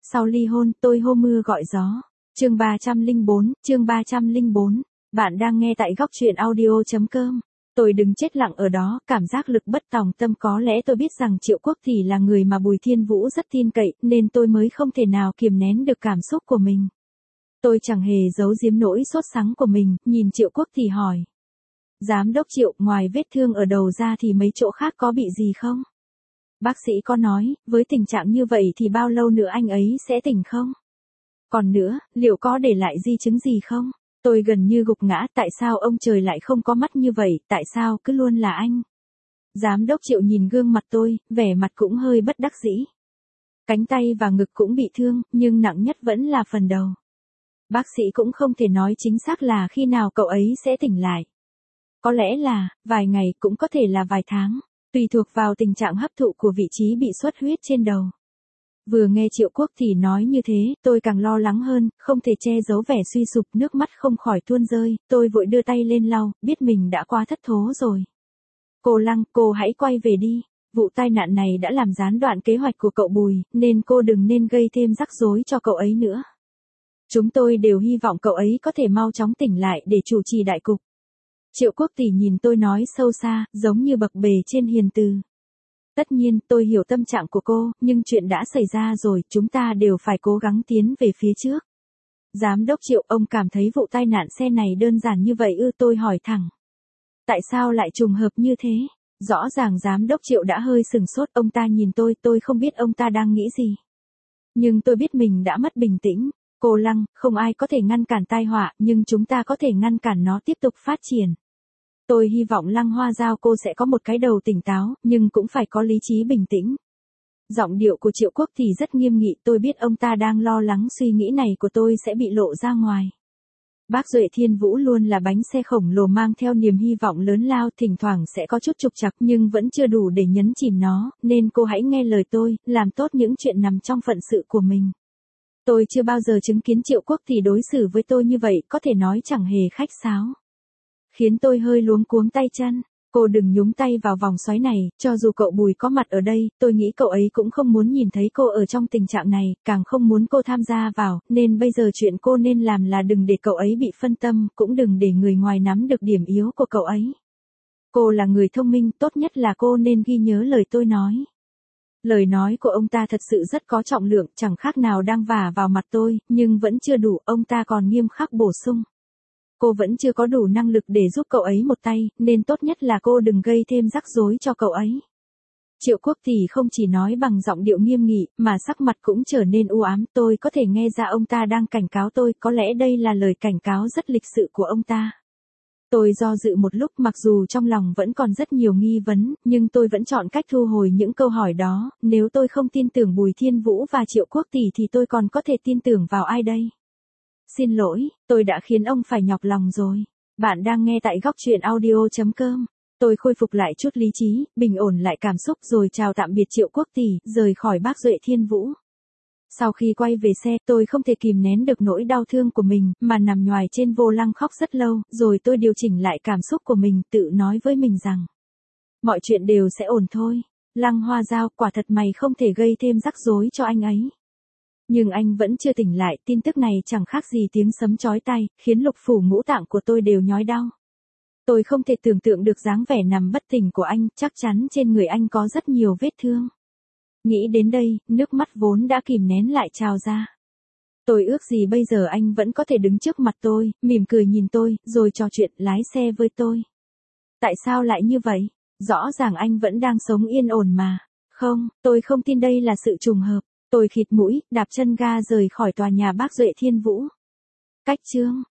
Sau ly hôn, tôi hô mưa gọi gió. Chương 304. Bạn đang nghe tại góc truyện audio.com. Tôi đứng chết lặng ở đó, cảm giác lực bất tòng tâm. Có lẽ tôi biết rằng Triệu Quốc Tỷ là người mà Bùi Thiên Vũ rất tin cậy, nên tôi mới không thể nào kiềm nén được cảm xúc của mình. Tôi chẳng hề giấu giếm nỗi sốt sắng của mình, nhìn Triệu Quốc Tỷ hỏi. Giám đốc Triệu, ngoài vết thương ở đầu ra thì mấy chỗ khác có bị gì không? Bác sĩ có nói, với tình trạng như vậy thì bao lâu nữa anh ấy sẽ tỉnh không? Còn nữa, liệu có để lại di chứng gì không? Tôi gần như gục ngã, tại sao ông trời lại không có mắt như vậy, tại sao cứ luôn là anh? Giám đốc Triệu nhìn gương mặt tôi, vẻ mặt cũng hơi bất đắc dĩ. Cánh tay và ngực cũng bị thương, nhưng nặng nhất vẫn là phần đầu. Bác sĩ cũng không thể nói chính xác là khi nào cậu ấy sẽ tỉnh lại. Có lẽ là, vài ngày, cũng có thể là vài tháng, tùy thuộc vào tình trạng hấp thụ của vị trí bị xuất huyết trên đầu. Vừa nghe Triệu Quốc Tỷ nói như thế, tôi càng lo lắng hơn, không thể che giấu vẻ suy sụp, nước mắt không khỏi tuôn rơi, tôi vội đưa tay lên lau, biết mình đã quá thất thố rồi. Cô Lăng, cô hãy quay về đi, vụ tai nạn này đã làm gián đoạn kế hoạch của cậu Bùi, nên cô đừng nên gây thêm rắc rối cho cậu ấy nữa. Chúng tôi đều hy vọng cậu ấy có thể mau chóng tỉnh lại để chủ trì đại cục. Triệu Quốc Tỷ nhìn tôi nói sâu xa, giống như bậc bề trên hiền từ. Tất nhiên, tôi hiểu tâm trạng của cô, nhưng chuyện đã xảy ra rồi, chúng ta đều phải cố gắng tiến về phía trước. Giám đốc Triệu, ông cảm thấy vụ tai nạn xe này đơn giản như vậy ư? Tôi hỏi thẳng. Tại sao lại trùng hợp như thế? Rõ ràng giám đốc Triệu đã hơi sừng sốt, ông ta nhìn tôi không biết ông ta đang nghĩ gì. Nhưng tôi biết mình đã mất bình tĩnh. Cô Lăng, không ai có thể ngăn cản tai họa, nhưng chúng ta có thể ngăn cản nó tiếp tục phát triển. Tôi hy vọng Lăng Hoa Giao cô sẽ có một cái đầu tỉnh táo, nhưng cũng phải có lý trí bình tĩnh. Giọng điệu của Triệu Quốc Tỷ rất nghiêm nghị, tôi biết ông ta đang lo lắng suy nghĩ này của tôi sẽ bị lộ ra ngoài. Bác Duệ Thiên Vũ luôn là bánh xe khổng lồ mang theo niềm hy vọng lớn lao, thỉnh thoảng sẽ có chút trục trặc nhưng vẫn chưa đủ để nhấn chìm nó, nên cô hãy nghe lời tôi, làm tốt những chuyện nằm trong phận sự của mình. Tôi chưa bao giờ chứng kiến Triệu Quốc Tỷ đối xử với tôi như vậy, có thể nói chẳng hề khách sáo. Khiến tôi hơi luống cuống tay chân. Cô đừng nhúng tay vào vòng xoáy này, cho dù cậu Bùi có mặt ở đây, tôi nghĩ cậu ấy cũng không muốn nhìn thấy cô ở trong tình trạng này, càng không muốn cô tham gia vào, nên bây giờ chuyện cô nên làm là đừng để cậu ấy bị phân tâm, cũng đừng để người ngoài nắm được điểm yếu của cậu ấy. Cô là người thông minh, tốt nhất là cô nên ghi nhớ lời tôi nói. Lời nói của ông ta thật sự rất có trọng lượng, chẳng khác nào đang vả vào mặt tôi, nhưng vẫn chưa đủ, ông ta còn nghiêm khắc bổ sung. Cô vẫn chưa có đủ năng lực để giúp cậu ấy một tay, nên tốt nhất là cô đừng gây thêm rắc rối cho cậu ấy. Triệu Quốc Tỷ không chỉ nói bằng giọng điệu nghiêm nghị, mà sắc mặt cũng trở nên u ám, tôi có thể nghe ra ông ta đang cảnh cáo tôi, có lẽ đây là lời cảnh cáo rất lịch sự của ông ta. Tôi do dự một lúc, mặc dù trong lòng vẫn còn rất nhiều nghi vấn, nhưng tôi vẫn chọn cách thu hồi những câu hỏi đó, nếu tôi không tin tưởng Bùi Thiên Vũ và Triệu Quốc Tỷ thì tôi còn có thể tin tưởng vào ai đây? Xin lỗi, tôi đã khiến ông phải nhọc lòng rồi. Bạn đang nghe tại góc truyện audio.com. Tôi khôi phục lại chút lý trí, bình ổn lại cảm xúc rồi chào tạm biệt Triệu Quốc Tỷ, rời khỏi bác Duệ Thiên Vũ. Sau khi quay về xe, tôi không thể kìm nén được nỗi đau thương của mình, mà nằm nhoài trên vô lăng khóc rất lâu, rồi tôi điều chỉnh lại cảm xúc của mình, tự nói với mình rằng mọi chuyện đều sẽ ổn thôi. Lăng Hoa Giao, quả thật mày không thể gây thêm rắc rối cho anh ấy. Nhưng anh vẫn chưa tỉnh lại, tin tức này chẳng khác gì tiếng sấm chói tai, khiến lục phủ ngũ tạng của tôi đều nhói đau. Tôi không thể tưởng tượng được dáng vẻ nằm bất tỉnh của anh, chắc chắn trên người anh có rất nhiều vết thương. Nghĩ đến đây, nước mắt vốn đã kìm nén lại trào ra. Tôi ước gì bây giờ anh vẫn có thể đứng trước mặt tôi, mỉm cười nhìn tôi, rồi trò chuyện, lái xe với tôi. Tại sao lại như vậy? Rõ ràng anh vẫn đang sống yên ổn mà. Không, tôi không tin đây là sự trùng hợp. Tôi khịt mũi, đạp chân ga rời khỏi tòa nhà bác Duệ Thiên Vũ. Cách chương